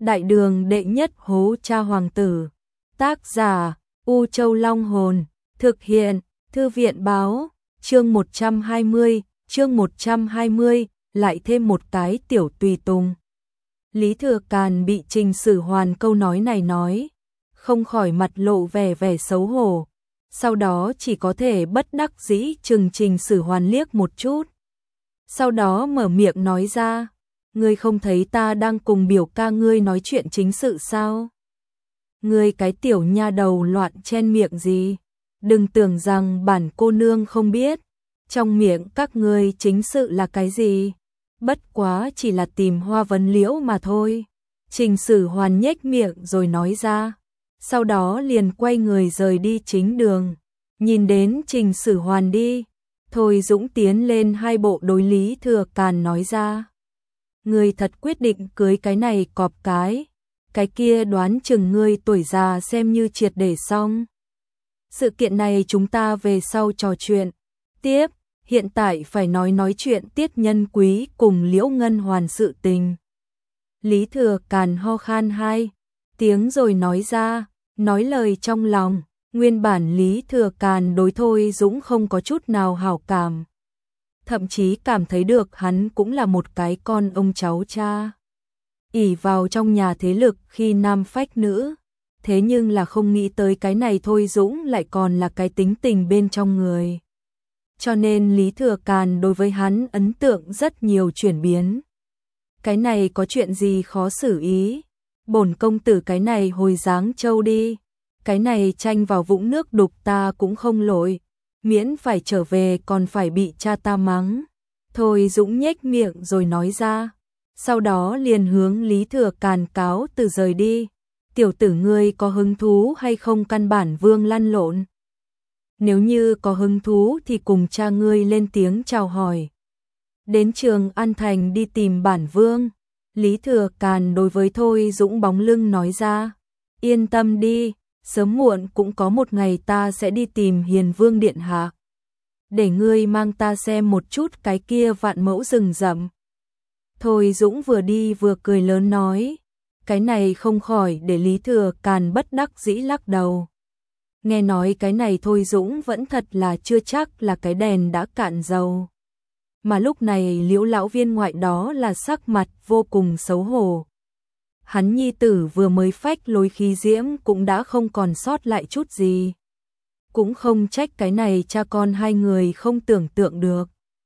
Đại đường đệ nhất hố cha hoàng tử. Tác giả U Châu Long Hồn. Thực hiện Thư viện báo. Chương 120, lại thêm một cái tiểu tùy tùng. Lý Thừa Càn bị Trình Sử Hoàn câu nói này nói, không khỏi mặt lộ vẻ xấu hổ. Sau đó chỉ có thể bất đắc dĩ chừng Trình Sử Hoàn liếc một chút. Sau đó mở miệng nói ra, ngươi không thấy ta đang cùng biểu ca ngươi nói chuyện chính sự sao? Ngươi cái tiểu nha đầu loạn chen miệng gì? Đừng tưởng rằng bản cô nương không biết, trong miệng các ngươi chính sự là cái gì? Bất quá chỉ là tìm hoa vấn liễu mà thôi. Trình Sử Hoàn nhếch miệng rồi nói ra, sau đó liền quay người rời đi chính đường. Nhìn đến Trình Sử Hoàn đi, Thôi Dũng tiến lên hai bộ đối Lý Thừa Càn nói ra, ngươi thật quyết định cưới cái này cọp cái kia đoán chừng ngươi tuổi già xem như triệt để xong. Sự kiện này chúng ta về sau trò chuyện tiếp, hiện tại phải nói chuyện Tiết Nhân Quý cùng Liễu Ngân Hoàn sự tình. Lý Thừa Càn ho khan hai tiếng rồi nói ra, nói lời trong lòng. Nguyên bản Lý Thừa Càn đối Thôi Dũng không có chút nào hảo cảm, thậm chí cảm thấy được hắn cũng là một cái con ông cháu cha, ỷ vào trong nhà thế lực khi nam phách nữ. Thế nhưng là không nghĩ tới cái này Thôi Dũng lại còn là cái tính tình bên trong người. Cho nên Lý Thừa Càn đối với hắn ấn tượng rất nhiều chuyển biến. Cái này có chuyện gì khó xử ý? Bổn công tử cái này hồi Giáng Châu đi. Cái này tranh vào vũng nước đục ta cũng không lội. Miễn phải trở về còn phải bị cha ta mắng. Thôi Dũng nhếch miệng rồi nói ra. Sau đó liền hướng Lý Thừa Càn cáo từ rời đi. Tiểu tử ngươi có hứng thú hay không căn bản vương lăn lộn? Nếu như có hứng thú thì cùng cha ngươi lên tiếng chào hỏi. Đến Trường An Thành đi tìm bản vương. Lý Thừa Càn đối với Thôi Dũng bóng lưng nói ra. Yên tâm đi, sớm muộn cũng có một ngày ta sẽ đi tìm Hiền Vương điện hạ. Để ngươi mang ta xem một chút cái kia vạn mẫu rừng rậm. Thôi Dũng vừa đi vừa cười lớn nói. Cái này không khỏi để Lý Thừa Càn bất đắc dĩ lắc đầu. Nghe nói cái này Thôi Dũng vẫn thật là chưa chắc là cái đèn đã cạn dầu. Mà lúc này Liễu lão viên ngoại đó là sắc mặt vô cùng xấu hổ. Hắn nhi tử vừa mới phách lối khí diễm cũng đã không còn sót lại chút gì. Cũng không trách cái này cha con hai người không tưởng tượng được.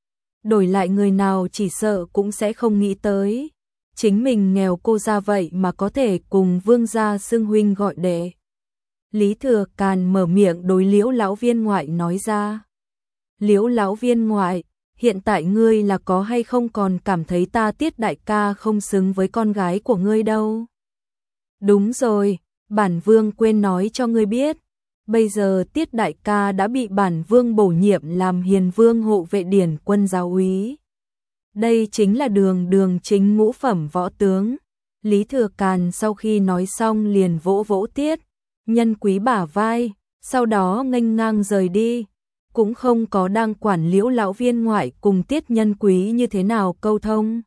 Đổi lại người nào chỉ sợ cũng sẽ không nghĩ tới. Chính mình nghèo cô ra vậy mà có thể cùng vương gia xưng huynh gọi đệ. Lý Thừa Càn mở miệng đối Liễu lão viên ngoại nói ra. Liễu lão viên ngoại, hiện tại ngươi là có hay không còn cảm thấy ta Tiết đại ca không xứng với con gái của ngươi đâu? Đúng rồi, bản vương quên nói cho ngươi biết. Bây giờ Tiết đại ca đã bị bản vương bổ nhiệm làm Hiền Vương hộ vệ điển quân giáo úy. Đây chính là đường chính ngũ phẩm võ tướng. Lý Thừa Càn sau khi nói xong liền vỗ vỗ Tiết Nhân Quý bả vai, sau đó nghênh ngang rời đi. Cũng không có đang quản Liễu lão viên ngoại cùng Tiết Nhân Quý như thế nào câu thông.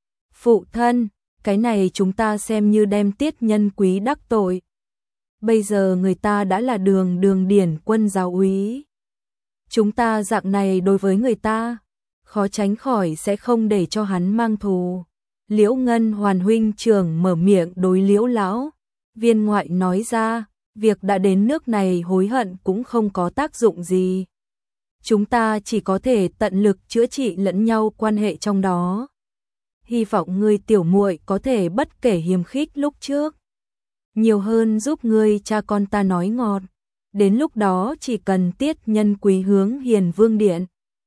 Phụ thân, cái này chúng ta xem như đem Tiết Nhân Quý đắc tội. Bây giờ người ta đã là đường điển quân giáo úy. Chúng ta dạng này đối với người ta, khó tránh khỏi sẽ không để cho hắn mang thù. Liễu Ngân Hoàn huynh trưởng mở miệng đối Liễu lão viên ngoại nói ra, việc đã đến nước này hối hận cũng không có tác dụng gì. Chúng ta chỉ có thể tận lực chữa trị lẫn nhau quan hệ trong đó. Hy vọng ngươi tiểu muội có thể bất kể hiềm khích lúc trước, nhiều hơn giúp ngươi cha con ta nói ngọt. Đến lúc đó chỉ cần Tiết Nhân Quý hướng Hiền Vương điện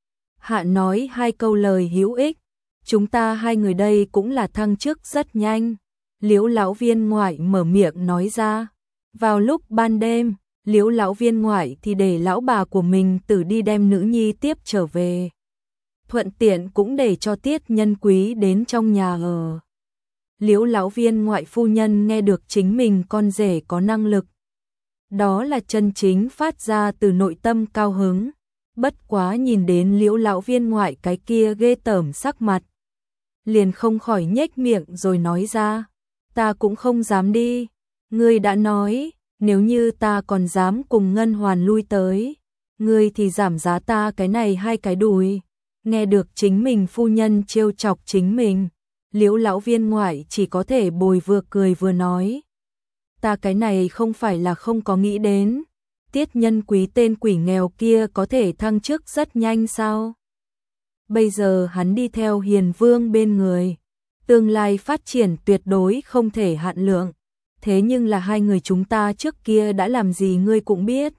hạ nói hai câu lời hữu ích, chúng ta hai người đây cũng là thăng chức rất nhanh. Liễu lão viên ngoại mở miệng nói ra. Vào lúc ban đêm, Liễu lão viên ngoại thì để lão bà của mình tự đi đem nữ nhi tiếp trở về. Thuận tiện cũng để cho Tiết Nhân Quý đến trong nhà ở. Liễu lão viên ngoại phu nhân nghe được chính mình con rể có năng lực. Đó là chân chính phát ra từ nội tâm cao hứng. Bất quá nhìn đến Liễu lão viên ngoại cái kia ghê tởm sắc mặt, liền không khỏi nhếch miệng rồi nói ra. Ta cũng không dám đi. Ngươi đã nói, nếu như ta còn dám cùng Ngân Hoàn lui tới, ngươi thì giảm giá ta cái này 2 cái đùi. Nghe được chính mình phu nhân trêu chọc chính mình, Liễu lão viên ngoại chỉ có thể bồi vừa cười vừa nói. Ta cái này không phải là không có nghĩ đến, Tiết Nhân Quý tên quỷ nghèo kia có thể thăng chức rất nhanh sao? Bây giờ hắn đi theo Hiền Vương bên người, tương lai phát triển tuyệt đối không thể hạn lượng. Thế nhưng là hai người chúng ta trước kia đã làm gì ngươi cũng biết.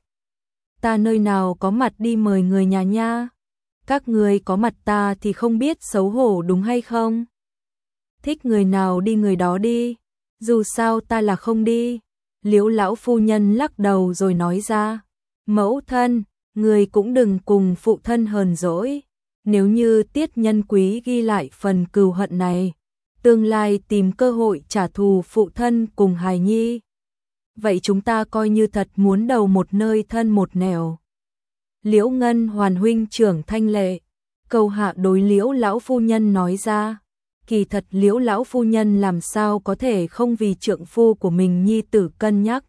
Ta nơi nào có mặt đi mời người nhà nha. Các ngươi có mặt ta thì không biết xấu hổ đúng hay không? Thích người nào đi người đó đi, dù sao ta là không đi. Liễu lão phu nhân lắc đầu rồi nói ra, mẫu thân, người cũng đừng cùng phụ thân hờn dỗi. Nếu như Tiết Nhân Quý ghi lại phần cừu hận này, tương lai tìm cơ hội trả thù phụ thân cùng hài nhi, vậy chúng ta coi như thật muốn đầu một nơi thân một nẻo. Liễu Ngân Hoàn huynh trưởng thanh lệ, cầu hạ đối Liễu lão phu nhân nói ra. Kỳ thật Liễu lão phu nhân làm sao có thể không vì trượng phu của mình nhi tử cân nhắc.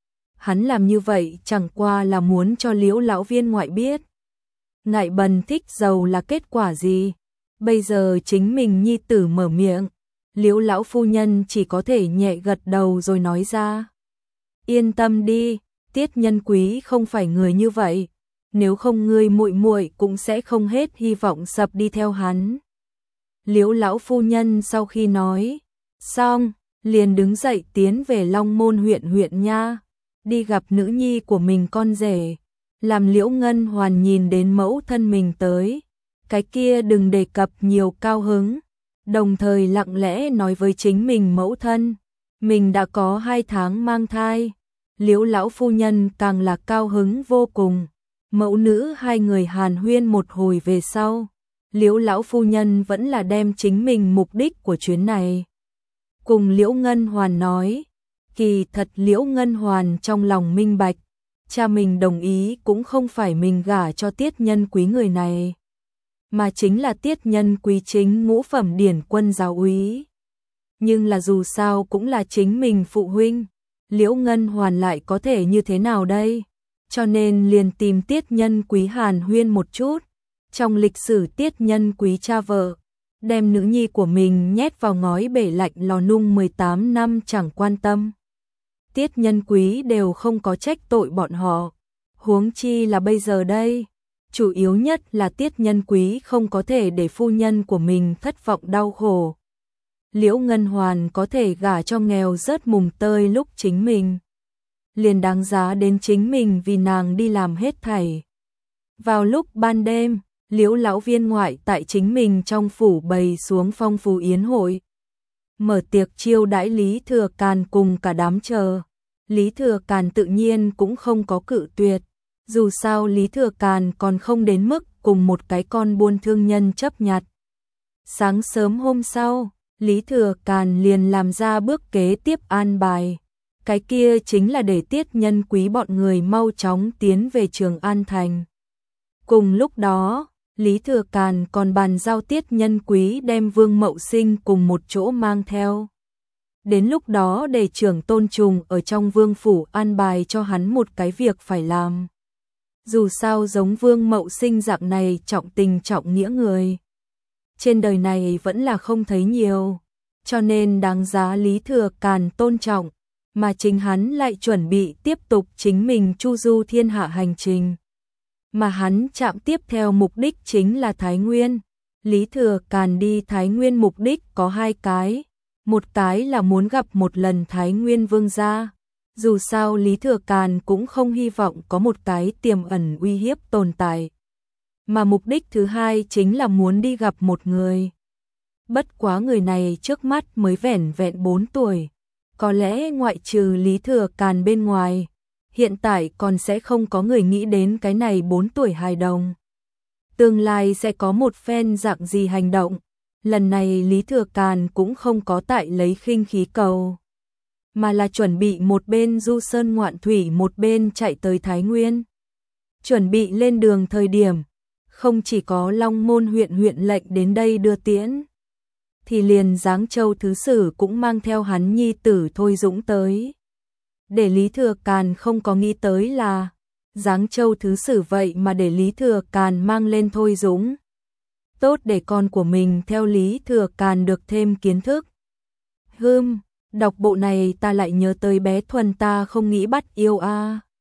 Hắn làm như vậy chẳng qua là muốn cho Liễu lão viên ngoại biết. Ngại bần thích giàu là kết quả gì? Bây giờ chính mình nhi tử mở miệng, Liễu lão phu nhân chỉ có thể nhẹ gật đầu rồi nói ra. Yên tâm đi, Tiết Nhân Quý không phải người như vậy, nếu không ngươi muội muội cũng sẽ không hết hy vọng sập đi theo hắn. Liễu lão phu nhân sau khi nói xong, liền đứng dậy tiến về Long Môn huyện nha, đi gặp nữ nhi của mình con rể. Làm Liễu Ngân Hoàn nhìn đến mẫu thân mình tới, cái kia đừng đề cập nhiều cao hứng, đồng thời lặng lẽ nói với chính mình mẫu thân, mình đã có 2 tháng mang thai. Liễu lão phu nhân càng là cao hứng vô cùng. Mẫu nữ hai người hàn huyên một hồi về sau, Liễu lão phu nhân vẫn là đem chính mình mục đích của chuyến này cùng Liễu Ngân Hoàn nói. Kỳ thật Liễu Ngân Hoàn trong lòng minh bạch, cha mình đồng ý cũng không phải mình gả cho Tiết Nhân Quý người này, mà chính là Tiết Nhân Quý chính ngũ phẩm điển quân giáo úy. Nhưng là dù sao cũng là chính mình phụ huynh, Liễu Ngân Hoàn lại có thể như thế nào đây? Cho nên liền tìm Tiết Nhân Quý hàn huyên một chút. Trong lịch sử Tiết Nhân Quý cha vợ, đem nữ nhi của mình nhét vào ngói bể lạnh lò nung 18 năm chẳng quan tâm. Tiết Nhân Quý đều không có trách tội bọn họ, huống chi là bây giờ đây. Chủ yếu nhất là Tiết Nhân Quý không có thể để phu nhân của mình thất vọng đau khổ. Liễu Ngân Hoàn có thể gả cho nghèo rớt mùng tơi lúc chính mình, liền đáng giá đến chính mình vì nàng đi làm hết thảy. Vào lúc ban đêm, Liễu lão viên ngoại tại chính mình trong phủ bày xuống phong phú yến hội, mở tiệc chiêu đãi Lý Thừa Càn cùng cả đám chờ. Lý Thừa Càn tự nhiên cũng không có cự tuyệt, dù sao Lý Thừa Càn còn không đến mức cùng một cái con buôn thương nhân chấp nhặt. Sáng sớm hôm sau, Lý Thừa Càn liền làm ra bước kế tiếp an bài. Cái kia chính là để Tiết Nhân Quý bọn người mau chóng tiến về Trường An Thành. Cùng lúc đó, Lý Thừa Càn còn bàn giao Tiết Nhân Quý đem Vương Mậu Sinh cùng một chỗ mang theo. Đến lúc đó để trưởng Tôn Trùng ở trong vương phủ an bài cho hắn một cái việc phải làm. Dù sao giống Vương Mậu Sinh dạng này trọng tình trọng nghĩa người, trên đời này vẫn là không thấy nhiều, cho nên đáng giá Lý Thừa Càn tôn trọng, mà chính hắn lại chuẩn bị tiếp tục chính mình chu du thiên hạ hành trình. Mà hắn chạm tiếp theo mục đích chính là Thái Nguyên. Lý Thừa Càn đi Thái Nguyên mục đích có 2 cái. Một cái là muốn gặp một lần Thái Nguyên vương gia. Dù sao Lý Thừa Càn cũng không hy vọng có một cái tiềm ẩn uy hiếp tồn tại. Mà mục đích thứ hai chính là muốn đi gặp một người. Bất quá người này trước mắt mới vẻn vẹn 4 tuổi. Có lẽ ngoại trừ Lý Thừa Càn bên ngoài, hiện tại còn sẽ không có người nghĩ đến cái này 4 tuổi hài đồng. Tương lai sẽ có một phen dạng gì hành động. Lần này Lý Thừa Càn cũng không có tại lấy khinh khí cầu, mà là chuẩn bị một bên du sơn ngoạn thủy một bên chạy tới Thái Nguyên. Chuẩn bị lên đường thời điểm, không chỉ có Long Môn huyện lệnh đến đây đưa tiễn. thì liền Giáng Châu Thứ Sử cũng mang theo hắn nhi tử Thôi Dũng tới. Để Lý Thừa Càn không có nghĩ tới là Giáng Châu Thứ Sử vậy mà để Lý Thừa Càn mang lên Thôi Dũng. Tốt để con của mình theo Lý Thừa Càn được thêm kiến thức. Đọc bộ này ta lại nhớ tới bé Thuần ta không nghĩ bắt yêu a.